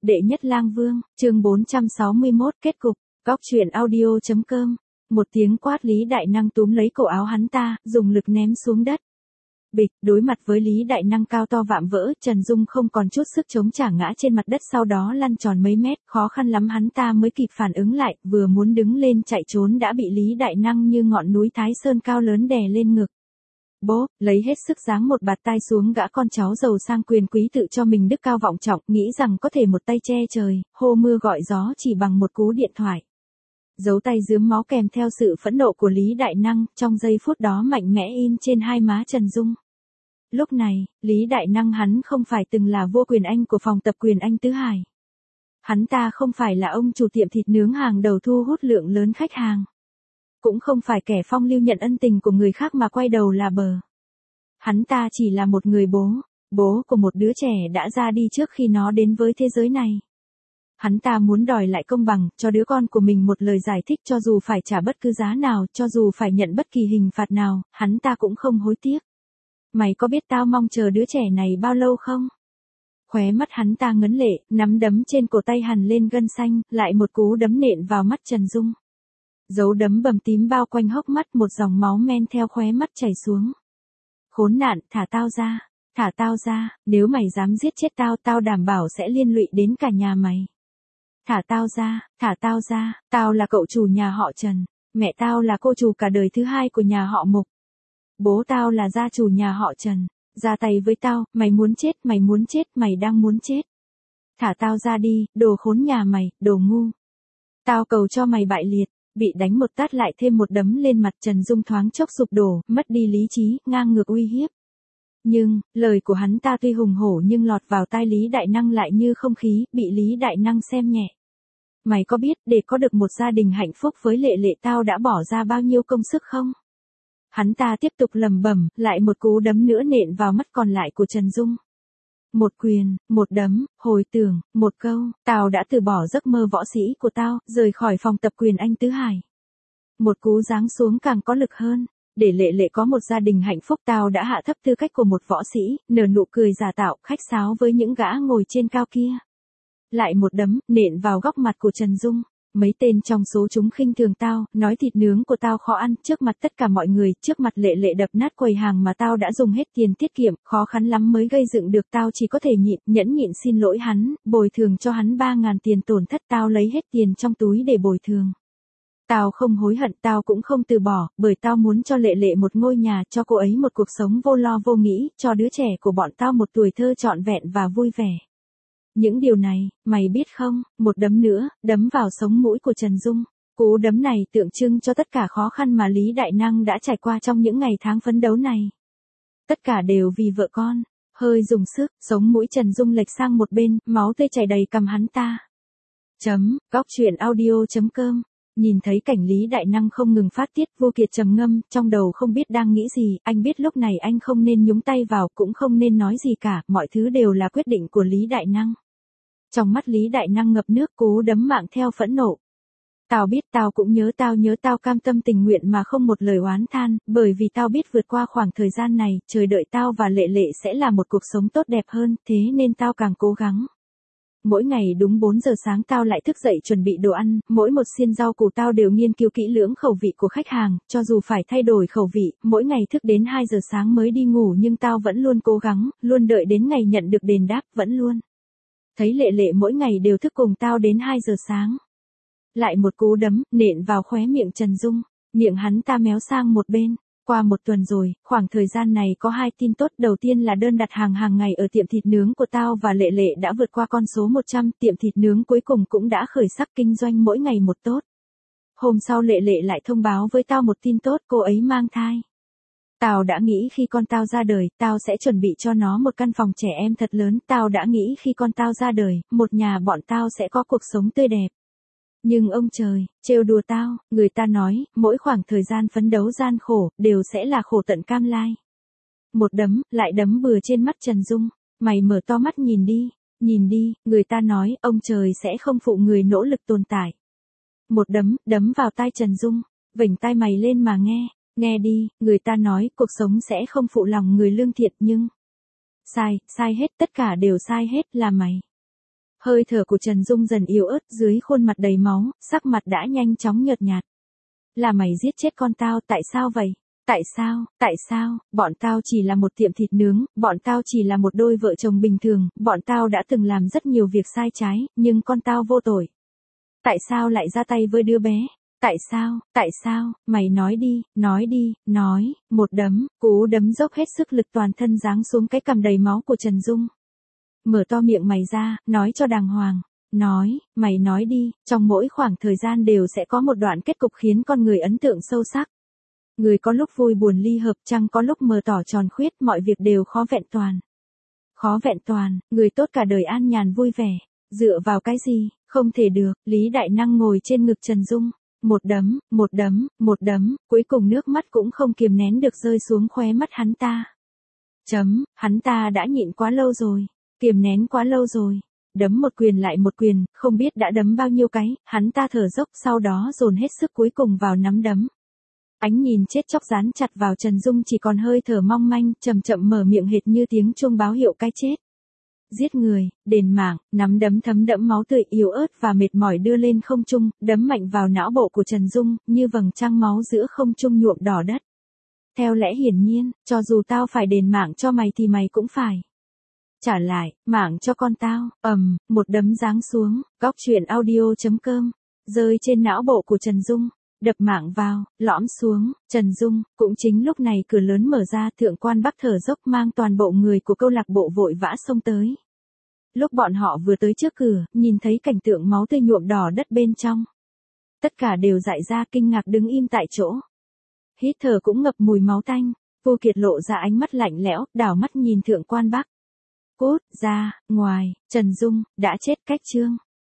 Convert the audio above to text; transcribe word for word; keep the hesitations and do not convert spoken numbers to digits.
Đệ nhất lang vương, chương bốn trăm sáu mươi mốt kết cục, góc truyện audio.com. Một tiếng quát Lý Đại Năng túm lấy cổ áo hắn ta, dùng lực ném xuống đất. Bịch, đối mặt với Lý Đại Năng cao to vạm vỡ, Trần Dung không còn chút sức chống trả ngã trên mặt đất, sau đó lăn tròn mấy mét, khó khăn lắm hắn ta mới kịp phản ứng lại, vừa muốn đứng lên chạy trốn đã bị Lý Đại Năng như ngọn núi Thái Sơn cao lớn đè lên ngực. Bố, lấy hết sức giáng một bạt tai xuống gã con cháu giàu sang quyền quý tự cho mình đức cao vọng trọng, nghĩ rằng có thể một tay che trời, hô mưa gọi gió chỉ bằng một cú điện thoại. Dấu tay rướm máu kèm theo sự phẫn nộ của Lý Đại Năng, trong giây phút đó mạnh mẽ in trên hai má Trần Dung. Lúc này, Lý Đại Năng hắn không phải từng là vua Quyền Anh của phòng tập Quyền Anh Tứ Hải. Hắn ta không phải là ông chủ tiệm thịt nướng hàng đầu thu hút lượng lớn khách hàng. Cũng không phải kẻ phong lưu nhận ân tình của người khác mà quay đầu là bờ. Hắn ta chỉ là một người bố, bố của một đứa trẻ đã ra đi trước khi nó đến với thế giới này. Hắn ta muốn đòi lại công bằng, cho đứa con của mình một lời giải thích, cho dù phải trả bất cứ giá nào, cho dù phải nhận bất kỳ hình phạt nào, hắn ta cũng không hối tiếc. Mày có biết tao mong chờ đứa trẻ này bao lâu không? Khóe mắt hắn ta ngấn lệ, nắm đấm trên cổ tay hằn lên gân xanh, lại một cú đấm nện vào mắt Trần Dung. Dấu đấm bầm tím bao quanh hốc mắt, một dòng máu men theo khóe mắt chảy xuống. Khốn nạn, thả tao ra, thả tao ra, nếu mày dám giết chết tao, tao đảm bảo sẽ liên lụy đến cả nhà mày. Thả tao ra, thả tao ra, tao là cậu chủ nhà họ Trần, mẹ tao là cô chủ cả đời thứ hai của nhà họ Mục. Bố tao là gia chủ nhà họ Trần, ra tay với tao, mày muốn chết, mày muốn chết, mày đang muốn chết. Thả tao ra đi, đồ khốn nhà mày, đồ ngu. Tao cầu cho mày bại liệt. Bị đánh một tát lại thêm một đấm lên mặt, Trần Dung thoáng chốc sụp đổ, mất đi lý trí, ngang ngược uy hiếp. Nhưng, lời của hắn ta tuy hùng hổ nhưng lọt vào tai Lý Đại Năng lại như không khí, bị Lý Đại Năng xem nhẹ. Mày có biết, để có được một gia đình hạnh phúc với Lệ Lệ tao đã bỏ ra bao nhiêu công sức không? Hắn ta tiếp tục lẩm bẩm, lại một cú đấm nữa nện vào mắt còn lại của Trần Dung. Một quyền, một đấm, hồi tưởng, một câu, tao đã từ bỏ giấc mơ võ sĩ của tao, rời khỏi phòng tập Quyền Anh Tứ Hải. Một cú giáng xuống càng có lực hơn, để Lệ Lệ có một gia đình hạnh phúc, tao đã hạ thấp tư cách của một võ sĩ, nở nụ cười giả tạo, khách sáo với những gã ngồi trên cao kia. Lại một đấm, nện vào góc mặt của Trần Dung. Mấy tên trong số chúng khinh thường tao, nói thịt nướng của tao khó ăn, trước mặt tất cả mọi người, trước mặt Lệ Lệ đập nát quầy hàng mà tao đã dùng hết tiền tiết kiệm, khó khăn lắm mới gây dựng được, tao chỉ có thể nhịn, nhẫn nhịn xin lỗi hắn, bồi thường cho hắn ba ngàn tiền tổn thất, tao lấy hết tiền trong túi để bồi thường. Tao không hối hận, tao cũng không từ bỏ, bởi tao muốn cho Lệ Lệ một ngôi nhà, cho cô ấy một cuộc sống vô lo vô nghĩ, cho đứa trẻ của bọn tao một tuổi thơ trọn vẹn và vui vẻ. Những điều này, mày biết không, một đấm nữa, đấm vào sống mũi của Trần Dung. Cú đấm này tượng trưng cho tất cả khó khăn mà Lý Đại Năng đã trải qua trong những ngày tháng phấn đấu này. Tất cả đều vì vợ con, hơi dùng sức, sống mũi Trần Dung lệch sang một bên, máu tươi chảy đầy cằm hắn ta. Chấm, góc truyện audio.com. Nhìn thấy cảnh Lý Đại Năng không ngừng phát tiết, Vô Kiệt trầm ngâm, trong đầu không biết đang nghĩ gì, anh biết lúc này anh không nên nhúng tay vào, cũng không nên nói gì cả, mọi thứ đều là quyết định của Lý Đại Năng. Trong mắt Lý Đại Năng ngập nước, cú đấm mạng theo phẫn nộ. Tao biết, tao cũng nhớ, tao nhớ, tao cam tâm tình nguyện mà không một lời oán than, bởi vì tao biết vượt qua khoảng thời gian này, trời đợi tao và Lệ Lệ sẽ là một cuộc sống tốt đẹp hơn, thế nên tao càng cố gắng. Mỗi ngày đúng bốn giờ sáng tao lại thức dậy chuẩn bị đồ ăn, mỗi một xiên rau củ tao đều nghiên cứu kỹ lưỡng khẩu vị của khách hàng, cho dù phải thay đổi khẩu vị, mỗi ngày thức đến hai giờ sáng mới đi ngủ nhưng tao vẫn luôn cố gắng, luôn đợi đến ngày nhận được đền đáp, vẫn luôn. Thấy Lệ Lệ mỗi ngày đều thức cùng tao đến hai giờ sáng. Lại một cú đấm, nện vào khóe miệng Trần Dung, miệng hắn ta méo sang một bên. Qua một tuần rồi, khoảng thời gian này có hai tin tốt, đầu tiên là đơn đặt hàng hàng ngày ở tiệm thịt nướng của tao và Lệ Lệ đã vượt qua con số một trăm, tiệm thịt nướng cuối cùng cũng đã khởi sắc kinh doanh mỗi ngày một tốt. Hôm sau Lệ Lệ lại thông báo với tao một tin tốt, cô ấy mang thai. Tao đã nghĩ khi con tao ra đời, tao sẽ chuẩn bị cho nó một căn phòng trẻ em thật lớn, tao đã nghĩ khi con tao ra đời, một nhà bọn tao sẽ có cuộc sống tươi đẹp. Nhưng ông trời, trêu đùa tao, người ta nói, mỗi khoảng thời gian phấn đấu gian khổ, đều sẽ là khổ tận cam lai. Một đấm, lại đấm bừa trên mắt Trần Dung, mày mở to mắt nhìn đi, nhìn đi, người ta nói, ông trời sẽ không phụ người nỗ lực tồn tại. Một đấm, đấm vào tai Trần Dung, vểnh tai mày lên mà nghe, nghe đi, người ta nói, cuộc sống sẽ không phụ lòng người lương thiện nhưng... Sai, sai hết, tất cả đều sai hết, là mày. Hơi thở của Trần Dung dần yếu ớt, dưới khuôn mặt đầy máu, sắc mặt đã nhanh chóng nhợt nhạt. Là mày giết chết con tao, tại sao vậy? Tại sao, tại sao, bọn tao chỉ là một tiệm thịt nướng, bọn tao chỉ là một đôi vợ chồng bình thường, bọn tao đã từng làm rất nhiều việc sai trái, nhưng con tao vô tội. Tại sao lại ra tay với đứa bé? Tại sao, tại sao, mày nói đi, nói đi, nói, một đấm, cú đấm dốc hết sức lực toàn thân giáng xuống cái cằm đầy máu của Trần Dung. Mở to miệng mày ra, nói cho đàng hoàng. Nói, mày nói đi, trong mỗi khoảng thời gian đều sẽ có một đoạn kết cục khiến con người ấn tượng sâu sắc. Người có lúc vui buồn ly hợp, trăng có lúc mờ tỏ tròn khuyết, mọi việc đều khó vẹn toàn. Khó vẹn toàn, người tốt cả đời an nhàn vui vẻ. Dựa vào cái gì, không thể được, Lý Đại Năng ngồi trên ngực Trần Dung. Một đấm, một đấm, một đấm, cuối cùng nước mắt cũng không kiềm nén được rơi xuống khóe mắt hắn ta. Chấm, hắn ta đã nhịn quá lâu rồi, kiềm nén quá lâu rồi. Đấm một quyền lại một quyền, không biết đã đấm bao nhiêu cái, hắn ta thở dốc, sau đó dồn hết sức cuối cùng vào nắm đấm. Ánh nhìn chết chóc dán chặt vào Trần Dung chỉ còn hơi thở mong manh, chậm chậm mở miệng hệt như tiếng chuông báo hiệu cái chết. Giết người, đền mạng, nắm đấm thấm đẫm máu tươi yếu ớt và mệt mỏi đưa lên không trung, đấm mạnh vào não bộ của Trần Dung, như vầng trăng máu giữa không trung nhuộm đỏ đất. Theo lẽ hiển nhiên, cho dù tao phải đền mạng cho mày thì mày cũng phải trả lại, mạng cho con tao. Ầm, um, một đấm giáng xuống, góc truyện audio chấm com, rơi trên não bộ của Trần Dung, đập mạng vào, lõm xuống, Trần Dung, cũng chính lúc này cửa lớn mở ra, thượng quan Bắc thở dốc mang toàn bộ người của câu lạc bộ vội vã xông tới. Lúc bọn họ vừa tới trước cửa, nhìn thấy cảnh tượng máu tươi nhuộm đỏ đất bên trong. Tất cả đều dại ra kinh ngạc đứng im tại chỗ. Hít thở cũng ngập mùi máu tanh, Vô Kiệt lộ ra ánh mắt lạnh lẽo, đảo mắt nhìn thượng quan Bắc. Cút ra, ngoài, Trần Dung, đã chết cách chương.